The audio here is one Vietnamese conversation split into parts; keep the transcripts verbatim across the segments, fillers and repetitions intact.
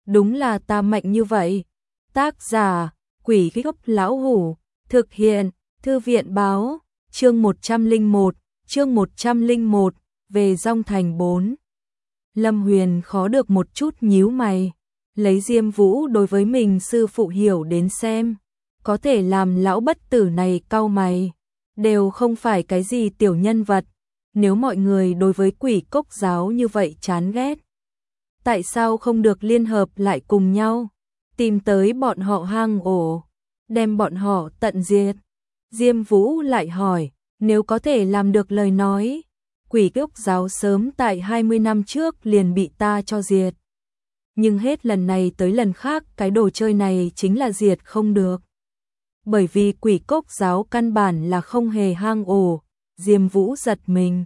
đúng là ta mạnh như vậy. Tác giả, Quỷ Gốc Lão Hủ, thực hiện, Thư viện báo, chương một trăm lẻ một, chương một trăm lẻ một, về Dong Thành bốn. Lâm Huyền khó được một chút nhíu mày, lấy Diêm Vũ đối với mình sư phụ hiểu đến xem, có thể làm lão bất tử này cau mày, đều không phải cái gì tiểu nhân vật, nếu mọi người đối với Quỷ Cốc giáo như vậy chán ghét, tại sao không được liên hợp lại cùng nhau, tìm tới bọn họ hang ổ, đem bọn họ tận diệt. Diêm Vũ lại hỏi, nếu có thể làm được lời nói, Quỷ Cốc giáo sớm tại hai mươi năm trước liền bị ta cho diệt. Nhưng hết lần này tới lần khác cái đồ chơi này chính là diệt không được. Bởi vì Quỷ Cốc giáo căn bản là không hề hang ổ, Diêm Vũ giật mình.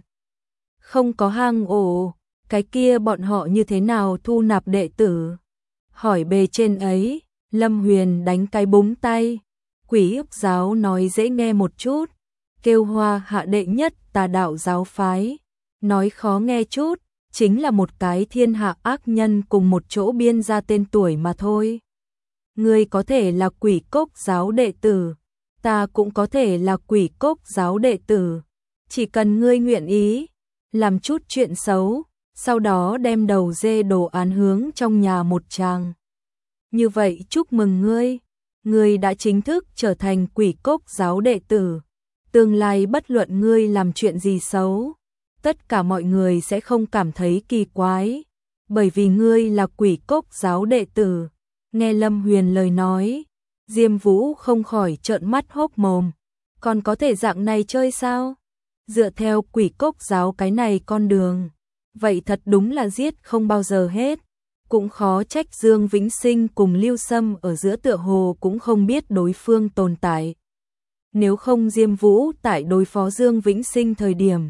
Không có hang ổ, cái kia bọn họ như thế nào thu nạp đệ tử? Hỏi bề trên ấy, Lâm Huyền đánh cái búng tay. Quỷ Cốc giáo nói dễ nghe một chút, kêu hoa hạ đệ nhất tà đạo giáo phái. Nói khó nghe chút, chính là một cái thiên hạ ác nhân cùng một chỗ biên ra tên tuổi mà thôi. Ngươi có thể là Quỷ Cốc giáo đệ tử, ta cũng có thể là Quỷ Cốc giáo đệ tử. Chỉ cần ngươi nguyện ý, làm chút chuyện xấu, sau đó đem đầu dê đồ án hướng trong nhà một tràng. Như vậy chúc mừng ngươi, ngươi đã chính thức trở thành Quỷ Cốc giáo đệ tử. Tương lai bất luận ngươi làm chuyện gì xấu, tất cả mọi người sẽ không cảm thấy kỳ quái, bởi vì ngươi là Quỷ Cốc giáo đệ tử. Nghe Lâm Huyền lời nói, Diêm Vũ không khỏi trợn mắt hốc mồm, còn có thể dạng này chơi sao? Dựa theo Quỷ Cốc giáo cái này con đường, vậy thật đúng là giết không bao giờ hết. Cũng khó trách Dương Vĩnh Sinh cùng Lưu Sâm ở giữa tựa hồ cũng không biết đối phương tồn tại. Nếu không Diêm Vũ tại đối phó Dương Vĩnh Sinh thời điểm,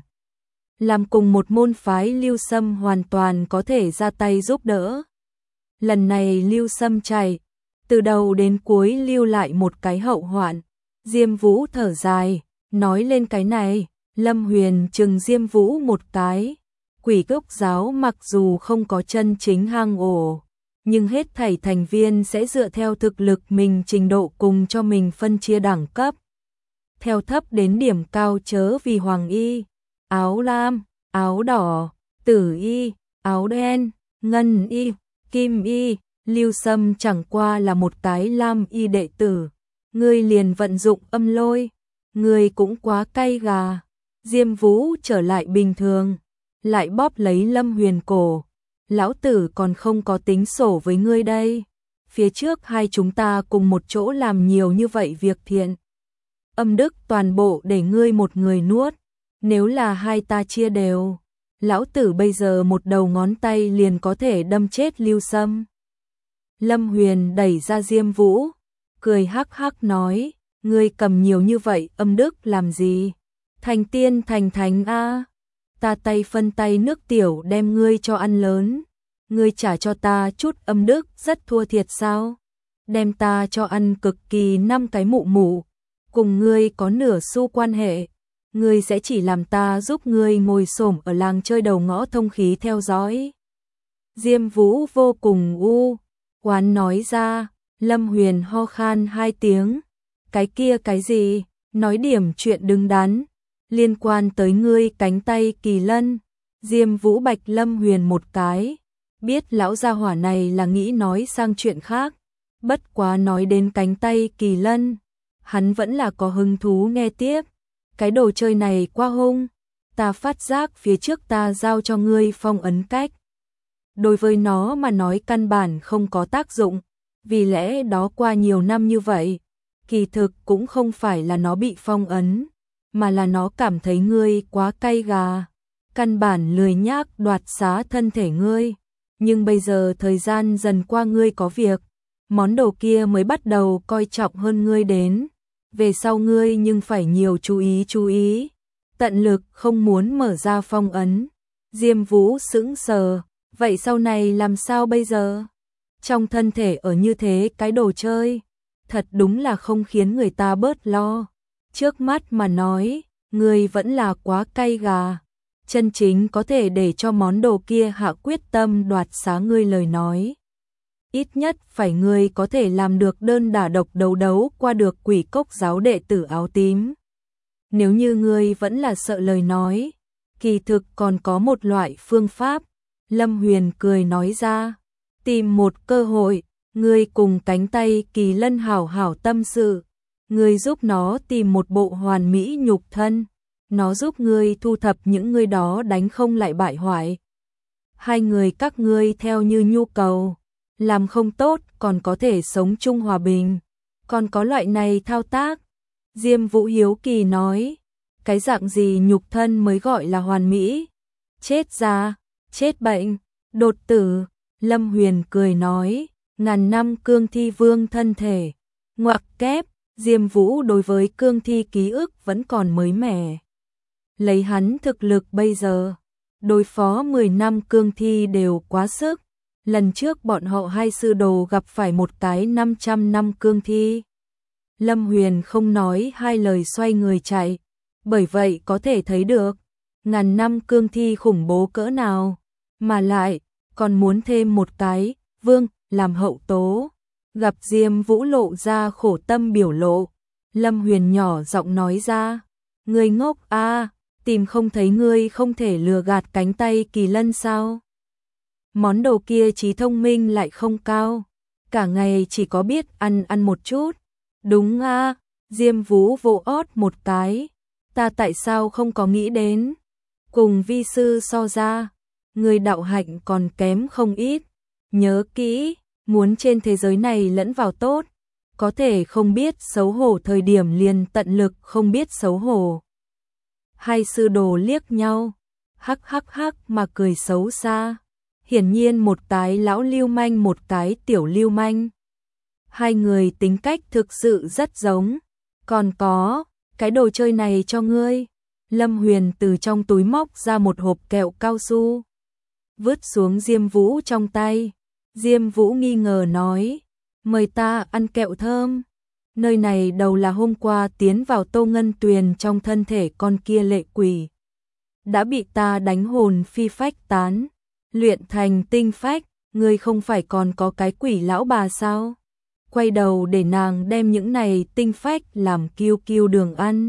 làm cùng một môn phái, Lưu Sâm hoàn toàn có thể ra tay giúp đỡ. Lần này Lưu Sâm chạy, từ đầu đến cuối lưu lại một cái hậu hoạn. Diêm Vũ thở dài, nói lên cái này, Lâm Huyền chừng Diêm Vũ một cái. Quỷ Cốc giáo mặc dù không có chân chính hang ổ, nhưng hết thảy thành viên sẽ dựa theo thực lực mình trình độ cùng cho mình phân chia đẳng cấp. Theo thấp đến điểm cao chớ vì hoàng y, áo lam, áo đỏ, tử y, áo đen, ngân y, kim y. Lưu Sâm chẳng qua là một cái lam y đệ tử, ngươi liền vận dụng âm lôi, ngươi cũng quá cay gà. Diêm Vũ trở lại bình thường, lại bóp lấy Lâm Huyền cổ, lão tử còn không có tính sổ với ngươi đây, phía trước hai chúng ta cùng một chỗ làm nhiều như vậy việc thiện, âm đức toàn bộ để ngươi một người nuốt, nếu là hai ta chia đều, lão tử bây giờ một đầu ngón tay liền có thể đâm chết Lưu Sâm. Lâm Huyền đẩy ra Diêm Vũ, cười hắc hắc nói, ngươi cầm nhiều như vậy âm đức làm gì? Thành tiên thành thánh a, ta tay phân tay nước tiểu đem ngươi cho ăn lớn, ngươi trả cho ta chút âm đức rất thua thiệt sao? Đem ta cho ăn cực kỳ năm cái mụ mụ, cùng ngươi có nửa xu quan hệ, ngươi sẽ chỉ làm ta giúp ngươi ngồi xổm ở làng chơi đầu ngõ thông khí theo dõi. Diêm Vũ vô cùng u oán nói ra. Lâm Huyền ho khan hai tiếng, cái kia cái gì, nói điểm chuyện đứng đắn, liên quan tới ngươi cánh tay kỳ lân. Diêm Vũ bạch Lâm Huyền một cái, biết lão gia hỏa này là nghĩ nói sang chuyện khác, bất quá nói đến cánh tay kỳ lân, hắn vẫn là có hứng thú nghe tiếp. Cái đồ chơi này quá hung, ta phát giác phía trước ta giao cho ngươi phong ấn cách, đối với nó mà nói căn bản không có tác dụng, vì lẽ đó qua nhiều năm như vậy, kỳ thực cũng không phải là nó bị phong ấn, mà là nó cảm thấy ngươi quá cay gà, căn bản lười nhác đoạt xá thân thể ngươi. Nhưng bây giờ thời gian dần qua, ngươi có việc, món đồ kia mới bắt đầu coi trọng hơn ngươi đến, về sau ngươi nhưng phải nhiều chú ý chú ý, tận lực không muốn mở ra phong ấn. Diêm Vũ sững sờ, vậy sau này làm sao bây giờ? Trong thân thể ở như thế cái đồ chơi, thật đúng là không khiến người ta bớt lo. Trước mắt mà nói, ngươi vẫn là quá cay gà. Chân chính có thể để cho món đồ kia hạ quyết tâm đoạt xá ngươi lời nói, ít nhất phải ngươi có thể làm được đơn đả độc đấu đấu qua được Quỷ Cốc giáo đệ tử áo tím. Nếu như ngươi vẫn là sợ lời nói, kỳ thực còn có một loại phương pháp, Lâm Huyền cười nói ra, tìm một cơ hội, ngươi cùng cánh tay Kỳ Lân hảo hảo tâm sự, ngươi giúp nó tìm một bộ hoàn mỹ nhục thân, nó giúp ngươi thu thập những người đó đánh không lại bại hoại. Hai người các ngươi theo như nhu cầu, làm không tốt còn có thể sống chung hòa bình, còn có loại này thao tác. Diêm Vũ hiếu kỳ nói, cái dạng gì nhục thân mới gọi là hoàn mỹ? Chết già, chết bệnh, đột tử. Lâm Huyền cười nói, ngàn năm cương thi vương thân thể. Ngoặc kép, Diêm Vũ đối với cương thi ký ức vẫn còn mới mẻ. Lấy hắn thực lực bây giờ, đối phó mười năm cương thi đều quá sức. Lần trước bọn họ hai sư đồ gặp phải một cái năm trăm năm cương thi. Lâm Huyền không nói hai lời xoay người chạy, bởi vậy có thể thấy được, ngàn năm cương thi khủng bố cỡ nào, mà lại, còn muốn thêm một cái, vương, làm hậu tố. Gặp Diêm Vũ lộ ra khổ tâm biểu lộ, Lâm Huyền nhỏ giọng nói ra, ngươi ngốc a, tìm không thấy ngươi không thể lừa gạt cánh tay Kỳ Lân sao? Món đồ kia trí thông minh lại không cao, cả ngày chỉ có biết ăn ăn một chút. Đúng a, Diêm Vũ vỗ ót một cái, ta tại sao không có nghĩ đến? Cùng vi sư so ra, người đạo hạnh còn kém không ít. Nhớ kỹ, muốn trên thế giới này lẫn vào tốt, có thể không biết xấu hổ thời điểm liền tận lực không biết xấu hổ. Hai sư đồ liếc nhau, hắc hắc hắc mà cười xấu xa. Hiển nhiên một cái lão lưu manh một cái tiểu lưu manh. Hai người tính cách thực sự rất giống. Còn có, cái đồ chơi này cho ngươi. Lâm Huyền từ trong túi móc ra một hộp kẹo cao su, vứt xuống Diêm Vũ trong tay. Diêm Vũ nghi ngờ nói, mời ta ăn kẹo thơm. Nơi này đầu là hôm qua tiến vào Tô Ngân Tuyền trong thân thể con kia lệ quỷ, đã bị ta đánh hồn phi phách tán, luyện thành tinh phách. Ngươi không phải còn có cái quỷ lão bà sao? Quay đầu để nàng đem những này tinh phách làm kiêu kiêu đường ăn,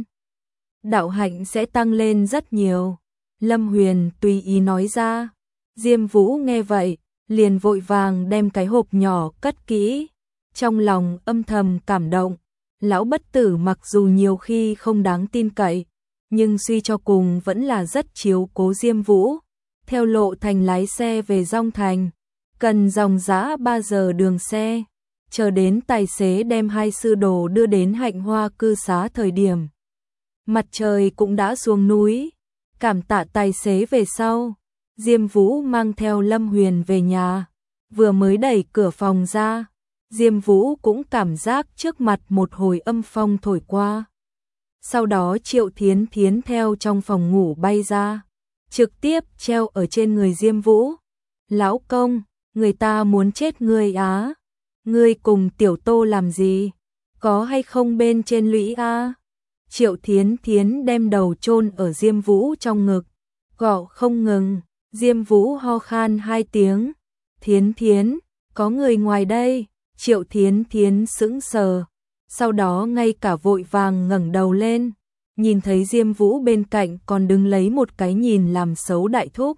đạo hạnh sẽ tăng lên rất nhiều. Lâm Huyền tùy ý nói ra. Diêm Vũ nghe vậy, liền vội vàng đem cái hộp nhỏ cất kỹ, trong lòng âm thầm cảm động. Lão bất tử mặc dù nhiều khi không đáng tin cậy, nhưng suy cho cùng vẫn là rất chiếu cố Diêm Vũ. Theo lộ thành lái xe về Dong Thành, cần dòng dã ba giờ đường xe, chờ đến tài xế đem hai sư đồ đưa đến Hạnh Hoa cư xá thời điểm, mặt trời cũng đã xuống núi. Cảm tạ tài xế về sau, Diêm Vũ mang theo Lâm Huyền về nhà. Vừa mới đẩy cửa phòng ra, Diêm Vũ cũng cảm giác trước mặt một hồi âm phong thổi qua. Sau đó Triệu Thiến Thiến theo trong phòng ngủ bay ra, trực tiếp treo ở trên người Diêm Vũ. Lão công, người ta muốn chết ngươi á. Ngươi cùng Tiểu Tô làm gì? Có hay không bên trên lũy a? Triệu Thiến Thiến đem đầu chôn ở Diêm Vũ trong ngực, gọ không ngừng. Diêm Vũ ho khan hai tiếng. Thiến Thiến, có người ngoài đây. Triệu Thiến Thiến sững sờ, sau đó ngay cả vội vàng ngẩng đầu lên, nhìn thấy Diêm Vũ bên cạnh còn đứng lấy một cái nhìn làm xấu đại thúc.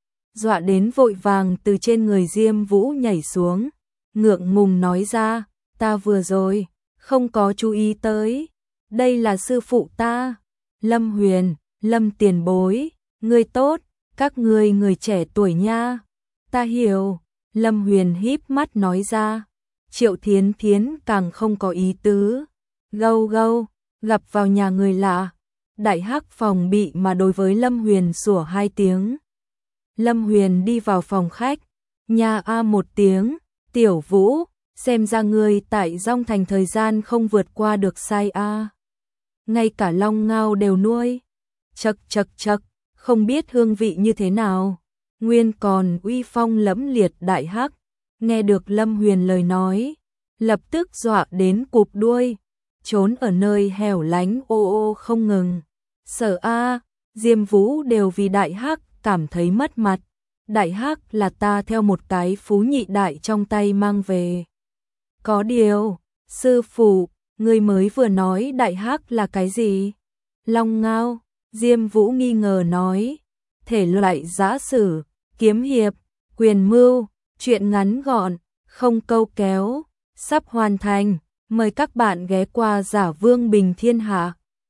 Dọa đến vội vàng từ trên người Diêm Vũ nhảy xuống, ngượng ngùng nói ra, ta vừa rồi không có chú ý tới, đây là sư phụ ta. Lâm Huyền, Lâm tiền bối, ngươi tốt, các ngươi người trẻ tuổi nha. Ta hiểu. Lâm Huyền híp mắt nói ra. Triệu Thiến Thiến càng không có ý tứ. Gâu gâu, gặp vào nhà người lạ. Đại hắc phòng bị mà đối với Lâm Huyền sủa hai tiếng. Lâm Huyền đi vào phòng khách, nhà a một tiếng. Tiểu Vũ, xem ra ngươi tại Dong Thành thời gian không vượt qua được sai a. Ngay cả long ngao đều nuôi. Chậc chậc chậc, không biết hương vị như thế nào. Nguyên còn uy phong lẫm liệt đại hắc, nghe được Lâm Huyền lời nói, lập tức dọa đến cụp đuôi, trốn ở nơi hẻo lánh ô ô không ngừng. Sợ a, Diêm Vũ đều vì đại hắc cảm thấy mất mặt. đại hắc là ta theo một cái phú nhị đại trong tay mang về. Có điều, sư phụ, người mới vừa nói đại hắc là cái gì? Long Ngao, Diêm Vũ nghi ngờ nói, thể loại giã sử, kiếm hiệp, quyền mưu, truyện ngắn gọn, không câu kéo, sắp hoàn thành, mời các bạn ghé qua Giả Vương Bình Thiên Hạ.